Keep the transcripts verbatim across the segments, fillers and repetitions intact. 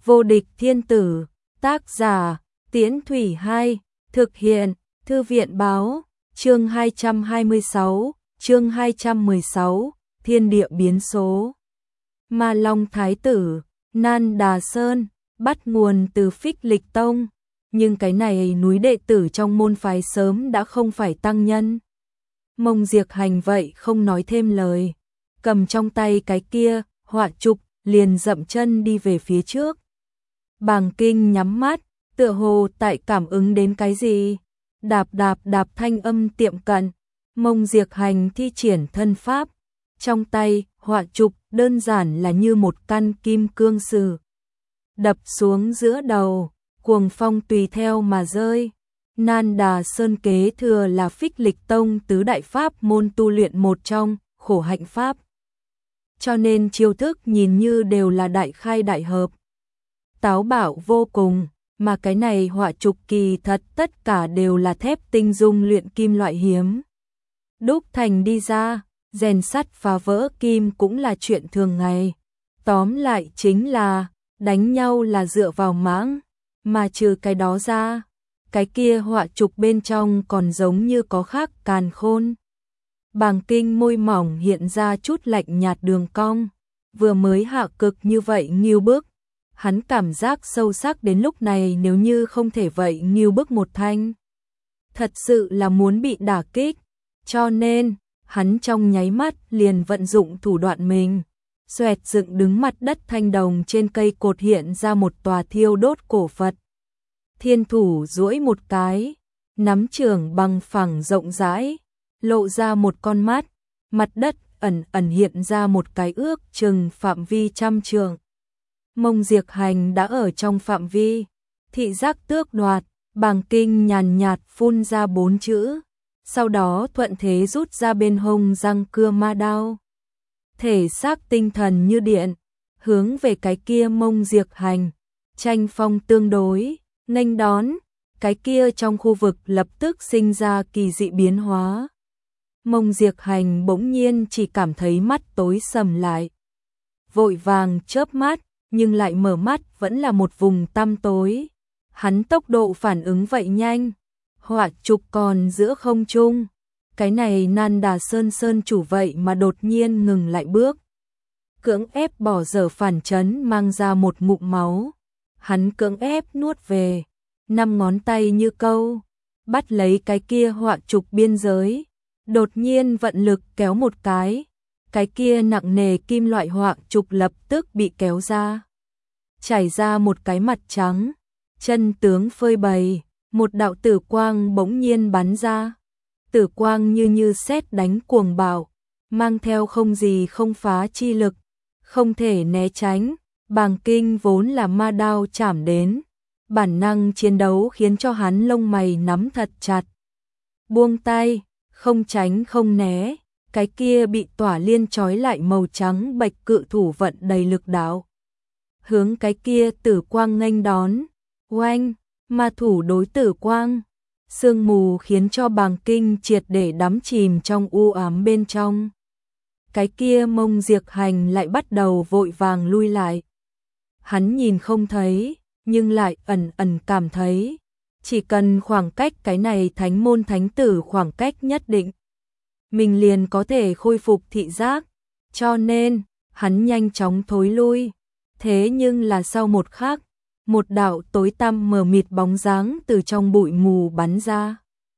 Vô địch thiên tử, tác giả, Tiễn Thủy hai, thực hiện, Thư viện báo, chương hai trăm hai mươi sáu, chương hai trăm mười sáu, thiên địa biến số. Ma Long Thái tử, Nan Đà Sơn, bắt nguồn từ Phích Lịch Tông, nhưng cái này núi đệ tử trong môn phái sớm đã không phải tăng nhân. Mông Diệp Hành vậy không nói thêm lời, cầm trong tay cái kia, họa trục, liền dậm chân đi về phía trước. Bàng Kinh nhắm mắt, tựa hồ tại cảm ứng đến cái gì, đạp đạp đạp thanh âm tiệm cận, Mông Diệp Hành thi triển thân pháp, trong tay, họa trục đơn giản là như một căn kim cương sử. Đập xuống giữa đầu, cuồng phong tùy theo mà rơi. Nan Đà Sơn kế thừa là Phích Lịch Tông tứ đại pháp môn tu luyện một trong, khổ hạnh pháp. Cho nên chiêu thức nhìn như đều là đại khai đại hợp, táo bạo vô cùng, mà cái này họa trục kỳ thật tất cả đều là thép tinh dung luyện kim loại hiếm. Đúc thành đi ra, rèn sắt phá vỡ kim cũng là chuyện thường ngày. Tóm lại chính là, đánh nhau là dựa vào mãng, mà trừ cái đó ra, cái kia họa trục bên trong còn giống như có khác càn khôn. Bàng Kinh môi mỏng hiện ra chút lạnh nhạt đường cong, vừa mới hạ cực như vậy nghiêu bức. Hắn cảm giác sâu sắc đến lúc này nếu như không thể vậy nghiêu bức một thanh, thật sự là muốn bị đả kích, cho nên, hắn trong nháy mắt liền vận dụng thủ đoạn mình. Xoẹt dựng đứng mặt đất thanh đồng trên cây cột hiện ra một tòa thiêu đốt cổ Phật. Thiên thủ duỗi một cái, nắm trường bằng phẳng rộng rãi, lộ ra một con mắt, mặt đất ẩn ẩn hiện ra một cái ước chừng phạm vi trăm trường. Mông Diệp Hành đã ở trong phạm vi, thị giác tước đoạt, Bàng Kinh nhàn nhạt phun ra bốn chữ, sau đó thuận thế rút ra bên hông răng cưa ma đao. Thể xác tinh thần như điện, hướng về cái kia Mông Diệp Hành, tranh phong tương đối, nghênh đón, cái kia trong khu vực lập tức sinh ra kỳ dị biến hóa. Mông Diệp Hành bỗng nhiên chỉ cảm thấy mắt tối sầm lại, vội vàng chớp mắt, nhưng lại mở mắt vẫn là một vùng tăm tối. Hắn tốc độ phản ứng vậy nhanh, họa trục còn giữa không trung. Cái này Nan Đà Sơn Sơn chủ vậy mà đột nhiên ngừng lại bước, cưỡng ép bỏ dở phản chấn mang ra một ngụm máu. Hắn cưỡng ép nuốt về, năm ngón tay như câu, bắt lấy cái kia họa trục biên giới, đột nhiên vận lực kéo một cái, cái kia nặng nề kim loại họa trục lập tức bị kéo ra, chảy ra một cái mặt trắng, chân tướng phơi bày, một đạo tử quang bỗng nhiên bắn ra. Tử quang như như sét đánh cuồng bạo, mang theo không gì không phá chi lực, không thể né tránh. Bàng Kinh vốn là ma đao chảm đến, bản năng chiến đấu khiến cho hắn lông mày nắm thật chặt. Buông tay, không tránh không né, cái kia bị tỏa liên trói lại màu trắng bạch cự thủ vận đầy lực đạo, hướng cái kia tử quang nghênh đón. Oanh, ma thủ đối tử quang. Sương mù khiến cho Bàng Kinh triệt để đắm chìm trong u ám bên trong. Cái kia Mông Diệp Hành lại bắt đầu vội vàng lui lại. Hắn nhìn không thấy, nhưng lại ẩn ẩn cảm thấy, chỉ cần khoảng cách cái này thánh môn thánh tử khoảng cách nhất định, mình liền có thể khôi phục thị giác, cho nên, hắn nhanh chóng thối lui. Thế nhưng là sau một khắc, một đạo tối tăm mờ mịt bóng dáng từ trong bụi mù bắn ra.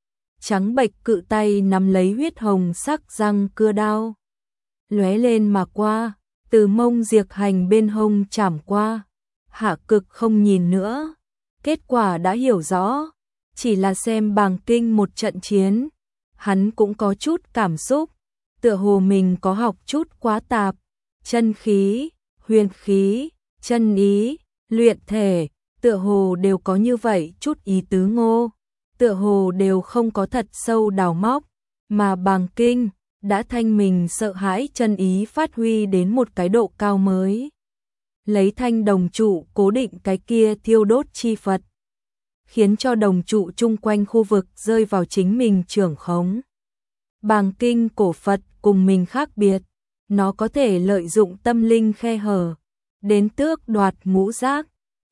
Trắng bệch cự tay nắm lấy huyết hồng sắc răng cưa đao, lóe lên mà qua, từ Mông Diệp Hành bên hông chảm qua. Hạ cực không nhìn nữa, kết quả đã hiểu rõ, chỉ là xem Bàng Kinh một trận chiến, hắn cũng có chút cảm xúc, tựa hồ mình có học chút quá tạp, chân khí, huyền khí, chân ý, luyện thể, tựa hồ đều có như vậy chút ý tứ ngô, tựa hồ đều không có thật sâu đào móc, mà Bàng Kinh đã thanh mình sợ hãi chân ý phát huy đến một cái độ cao mới. Lấy thanh đồng trụ cố định cái kia thiêu đốt chi Phật, khiến cho đồng trụ chung quanh khu vực rơi vào chính mình trưởng khống. Bàng Kinh cổ Phật cùng mình khác biệt, nó có thể lợi dụng tâm linh khe hở, đến tước đoạt ngũ giác,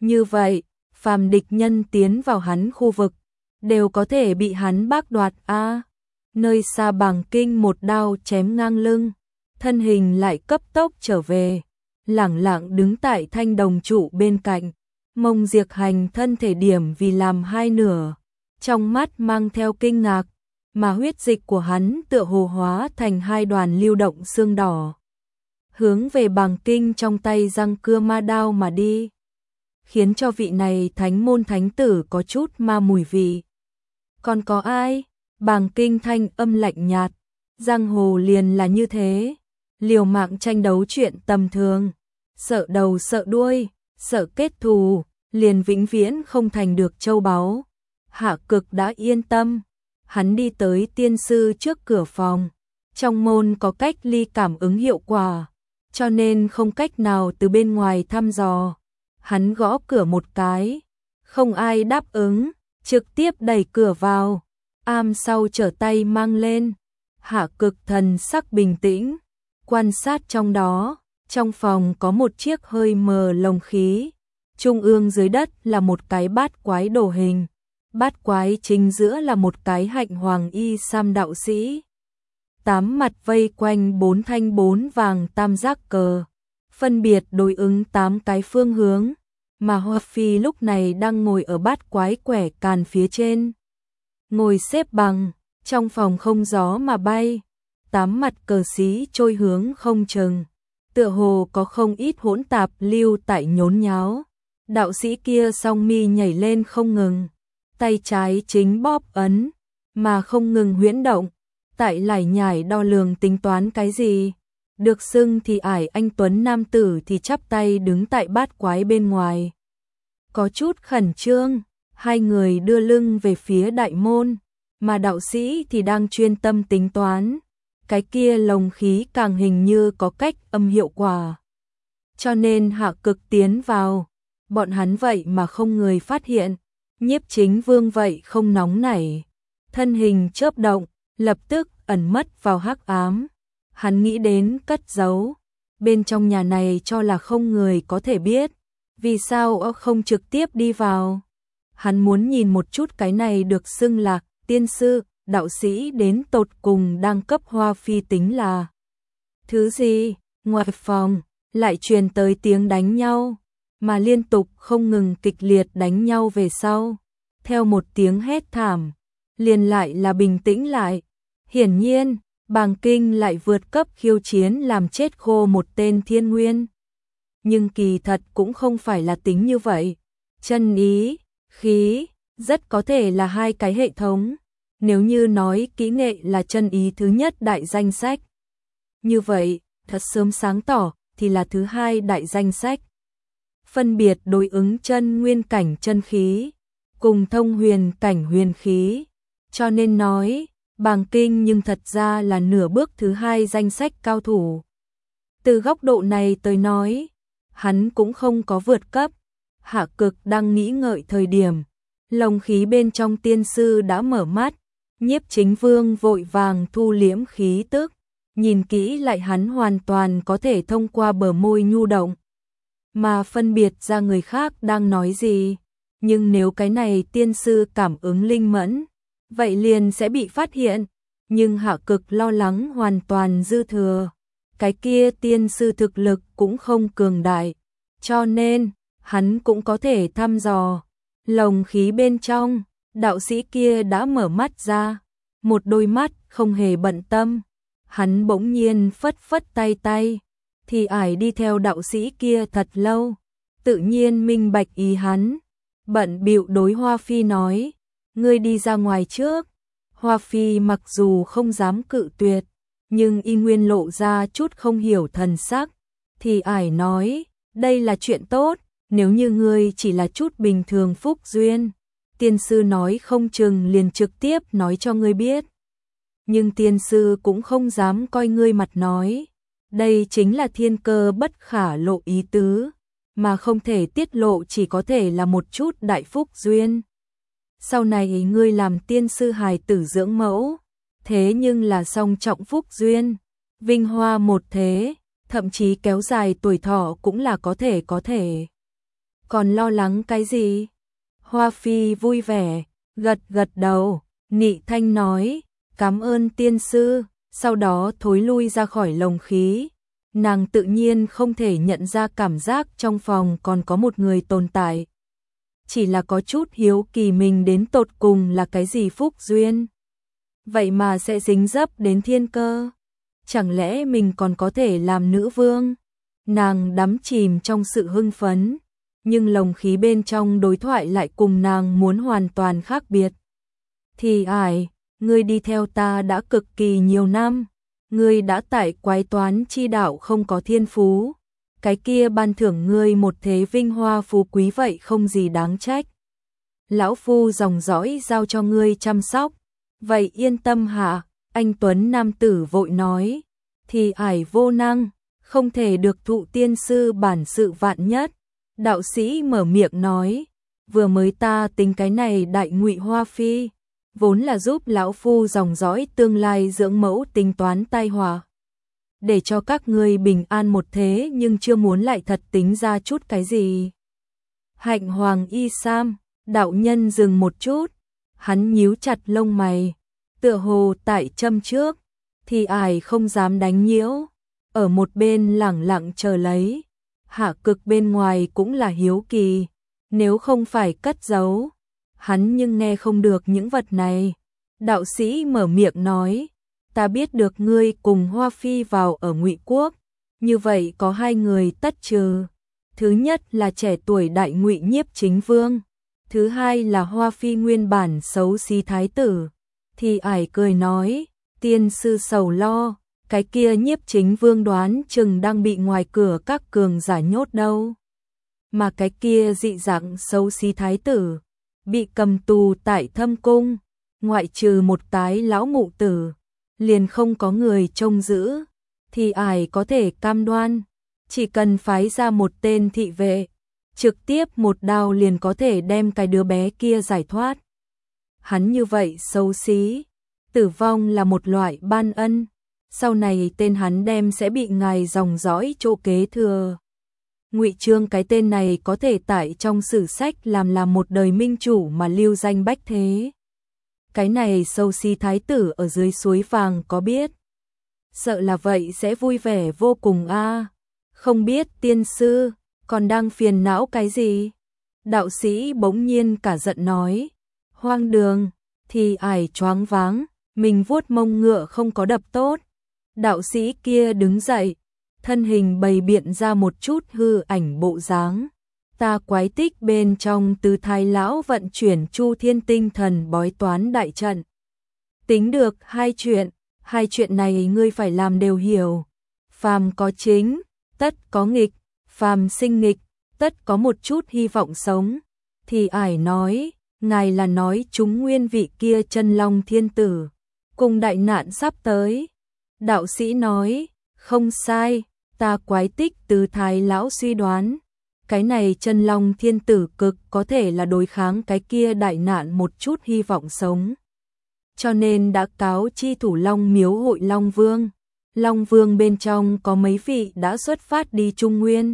Như vậy, phàm địch nhân tiến vào hắn khu vực, đều có thể bị hắn bác đoạt a. Nơi xa Bàng Kinh một đao chém ngang lưng, thân hình lại cấp tốc trở về, lẳng lặng đứng tại thanh đồng trụ bên cạnh. Mông Diệp Hành thân thể điểm vì làm hai nửa, trong mắt mang theo kinh ngạc, mà huyết dịch của hắn tựa hồ hóa thành hai đoàn lưu động xương đỏ, hướng về Bàng Kinh trong tay răng cưa ma đao mà đi, khiến cho vị này thánh môn thánh tử có chút ma mùi vị. Còn có ai? Bàng Kinh thanh âm lạnh nhạt, giang hồ liền là như thế, liều mạng tranh đấu chuyện tầm thường, sợ đầu sợ đuôi, sợ kết thù, liền vĩnh viễn không thành được châu báu. Hạ Cực đã yên tâm, hắn đi tới tiên sư trước cửa phòng, trong môn có cách ly cảm ứng hiệu quả, cho nên không cách nào từ bên ngoài thăm dò. Hắn gõ cửa một cái, không ai đáp ứng, trực tiếp đẩy cửa vào, am sau trở tay mang lên. Hạ Cực thần sắc bình tĩnh, quan sát trong đó, trong phòng có một chiếc hơi mờ lồng khí, trung ương dưới đất là một cái bát quái đồ hình, bát quái chính giữa là một cái hạnh hoàng y sam đạo sĩ. Tám mặt vây quanh bốn thanh bốn vàng tam giác cờ, phân biệt đối ứng tám cái phương hướng, mà Hoa Phi lúc này đang ngồi ở bát quái quẻ càn phía trên. Ngồi xếp bằng, trong phòng không gió mà bay, tám mặt cờ xí trôi hướng không chừng, tựa hồ có không ít hỗn tạp lưu tại nhốn nháo. Đạo sĩ kia song mi nhảy lên không ngừng, tay trái chính bóp ấn, mà không ngừng huyễn động, tại lải nhải đo lường tính toán cái gì. Được xưng thì ải anh tuấn nam tử thì chắp tay đứng tại bát quái bên ngoài, có chút khẩn trương. Hai người đưa lưng về phía đại môn, mà đạo sĩ thì đang chuyên tâm tính toán. Cái kia lồng khí càng hình như có cách âm hiệu quả, cho nên Hạ Cực tiến vào, bọn hắn vậy mà không người phát hiện. Nhiếp Chính Vương vậy không nóng nảy, thân hình chớp động, lập tức ẩn mất vào hắc ám. Hắn nghĩ đến cất giấu bên trong nhà này cho là không người có thể biết, vì sao không trực tiếp đi vào. Hắn muốn nhìn một chút cái này được xưng là tiên sư, đạo sĩ đến tột cùng đang cấp Hoa Phi tính là thứ gì. Ngoài phòng lại truyền tới tiếng đánh nhau, mà liên tục không ngừng kịch liệt đánh nhau về sau, theo một tiếng hét thảm, liền lại là bình tĩnh lại. Hiển nhiên, Bàng Kinh lại vượt cấp khiêu chiến làm chết khô một tên thiên nguyên. Nhưng kỳ thật cũng không phải là tính như vậy. Chân ý, khí, rất có thể là hai cái hệ thống. Nếu như nói kỹ nghệ là chân ý thứ nhất đại danh sách, như vậy, thật sớm sáng tỏ, thì là thứ hai đại danh sách. Phân biệt đối ứng chân nguyên cảnh chân khí, cùng thông huyền cảnh huyền khí. Cho nên nói, Bàng Kinh nhưng thật ra là nửa bước thứ hai danh sách cao thủ. Từ góc độ này tới nói, hắn cũng không có vượt cấp. Hạ Cực đang nghĩ ngợi thời điểm, lồng khí bên trong tiên sư đã mở mắt. Nhiếp Chính Vương vội vàng thu liễm khí tức, nhìn kỹ lại hắn hoàn toàn có thể thông qua bờ môi nhu động mà phân biệt ra người khác đang nói gì. Nhưng nếu cái này tiên sư cảm ứng linh mẫn, vậy liền sẽ bị phát hiện. Nhưng Hạ Cực lo lắng hoàn toàn dư thừa, cái kia tiên sư thực lực cũng không cường đại, cho nên hắn cũng có thể thăm dò. Lồng khí bên trong, đạo sĩ kia đã mở mắt ra, một đôi mắt không hề bận tâm. Hắn bỗng nhiên phất phất tay tay, thì ải đi theo đạo sĩ kia thật lâu, tự nhiên minh bạch ý hắn. Bận bịu đối Hoa Phi nói, ngươi đi ra ngoài trước. Hoa Phi mặc dù không dám cự tuyệt, nhưng y nguyên lộ ra chút không hiểu thần sắc. Thì ải nói, đây là chuyện tốt, nếu như ngươi chỉ là chút bình thường phúc duyên, tiên sư nói không chừng liền trực tiếp nói cho ngươi biết. Nhưng tiên sư cũng không dám coi ngươi mặt nói, đây chính là thiên cơ bất khả lộ ý tứ, mà không thể tiết lộ chỉ có thể là một chút đại phúc duyên. Sau này ngươi làm tiên sư hài tử dưỡng mẫu, thế nhưng là song trọng phúc duyên, vinh hoa một thế, thậm chí kéo dài tuổi thọ cũng là có thể có thể. còn lo lắng cái gì? Hoa Phi vui vẻ, gật gật đầu, nị thanh nói, cảm ơn tiên sư, sau đó thối lui ra khỏi lồng khí. Nàng tự nhiên không thể nhận ra cảm giác trong phòng còn có một người tồn tại. Chỉ là có chút hiếu kỳ mình đến tột cùng là cái gì phúc duyên. Vậy mà sẽ dính dấp đến thiên cơ. Chẳng lẽ mình còn có thể làm nữ vương? Nàng đắm chìm trong sự hưng phấn, nhưng lồng khí bên trong đối thoại lại cùng nàng muốn hoàn toàn khác biệt. Thì ải, ngươi đi theo ta đã cực kỳ nhiều năm, ngươi đã tại quái toán chi đạo không có thiên phú, cái kia ban thưởng ngươi một thế vinh hoa phú quý vậy không gì đáng trách. Lão phu dòng dõi giao cho ngươi chăm sóc, vậy yên tâm hạ, anh Tuấn nam tử vội nói, thì ải vô năng, không thể được thụ tiên sư bản sự vạn nhất. Đạo sĩ mở miệng nói, vừa mới ta tính cái này đại ngụy Hoa Phi, vốn là giúp lão phu dòng dõi tương lai dưỡng mẫu tính toán tai họa, để cho các ngươi bình an một thế, nhưng chưa muốn lại thật tính ra chút cái gì. Hạnh Hoàng Y Sam, đạo nhân dừng một chút, hắn nhíu chặt lông mày, tựa hồ tại châm trước, thì ải không dám đánh nhiễu, ở một bên lẳng lặng chờ lấy. Hạ Cực bên ngoài cũng là hiếu kỳ, nếu không phải cất giấu, hắn nhưng nghe không được những vật này. Đạo sĩ mở miệng nói, ta biết được ngươi cùng Hoa Phi vào ở Ngụy Quốc, như vậy có hai người tất trừ. Thứ nhất là trẻ tuổi đại Ngụy Nhiếp Chính Vương, thứ hai là Hoa Phi nguyên bản xấu xí thái tử. Thì ải cười nói, tiên sư sầu lo, cái kia Nhiếp Chính Vương đoán chừng đang bị ngoài cửa các cường giả nhốt đâu. Mà cái kia dị dạng xấu xí thái tử, bị cầm tù tại Thâm Cung, ngoại trừ một tái lão mụ tử, liền không có người trông giữ. Thì ải có thể cam đoan, chỉ cần phái ra một tên thị vệ, trực tiếp một đao liền có thể đem cái đứa bé kia giải thoát. Hắn như vậy xấu xí, tử vong là một loại ban ân, sau này tên hắn đem sẽ bị ngài dòng dõi chỗ kế thừa. Ngụy Trương cái tên này có thể tại trong sử sách làm là một đời minh chủ mà lưu danh bách thế. Cái này xấu xí thái tử ở dưới suối vàng có biết, sợ là vậy sẽ vui vẻ vô cùng a. Không biết tiên sư còn đang phiền não cái gì? Đạo sĩ bỗng nhiên cả giận nói, hoang đường. Thì ải choáng váng, mình vuốt mông ngựa không có đập tốt. Đạo sĩ kia đứng dậy, thân hình bày biện ra một chút hư ảnh bộ dáng. Ta quái tích bên trong từ thái lão vận chuyển chu thiên tinh thần bói toán đại trận. Tính được hai chuyện, hai chuyện này ngươi phải làm đều hiểu. Phàm có chính, tất có nghịch, phàm sinh nghịch, tất có một chút hy vọng sống. Thì ải nói, ngài là nói chúng nguyên vị kia chân long thiên tử, cùng đại nạn sắp tới. Đạo sĩ nói, không sai, ta quái tích từ thái lão suy đoán, cái này chân long thiên tử cực có thể là đối kháng cái kia đại nạn một chút hy vọng sống. Cho nên đã cáo chi thủ Long miếu hội Long Vương. Long Vương bên trong có mấy vị đã xuất phát đi Trung Nguyên,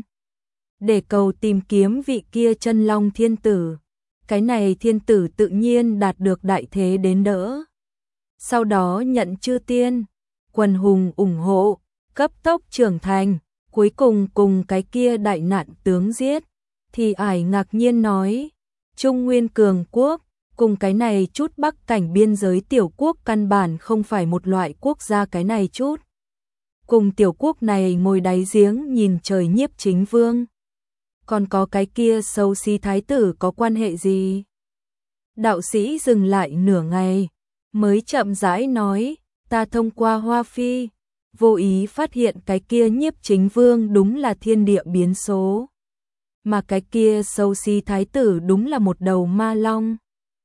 để cầu tìm kiếm vị kia chân long thiên tử. Cái này thiên tử tự nhiên đạt được đại thế đến đỡ. Sau đó nhận chư tiên, quần hùng ủng hộ, cấp tốc trưởng thành, cuối cùng cùng cái kia đại nạn tướng giết. Thì ải ngạc nhiên nói, Trung Nguyên cường quốc, cùng cái này chút bắc cảnh biên giới tiểu quốc căn bản không phải một loại quốc gia cái này chút. Cùng tiểu quốc này ngồi đáy giếng nhìn trời Nhiếp Chính Vương. Còn có cái kia xấu xí thái tử có quan hệ gì? Đạo sĩ dừng lại nửa ngày, mới chậm rãi nói, ta thông qua Hoa Phi, vô ý phát hiện cái kia Nhiếp Chính Vương đúng là thiên địa biến số. Mà cái kia xấu xí thái tử đúng là một đầu ma long.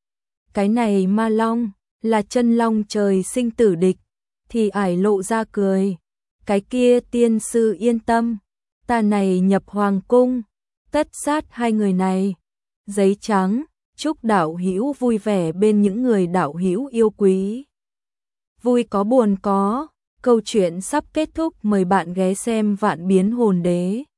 Cái này ma long, là chân long trời sinh tử địch. Thì ải lộ ra cười. Cái kia tiên sư yên tâm, ta này nhập hoàng cung, tất sát hai người này. Giấy trắng, chúc đạo hữu vui vẻ bên những người đạo hữu yêu quý. Vui có buồn có, câu chuyện sắp kết thúc, mời bạn ghé xem Vạn Biến Hồn Đế.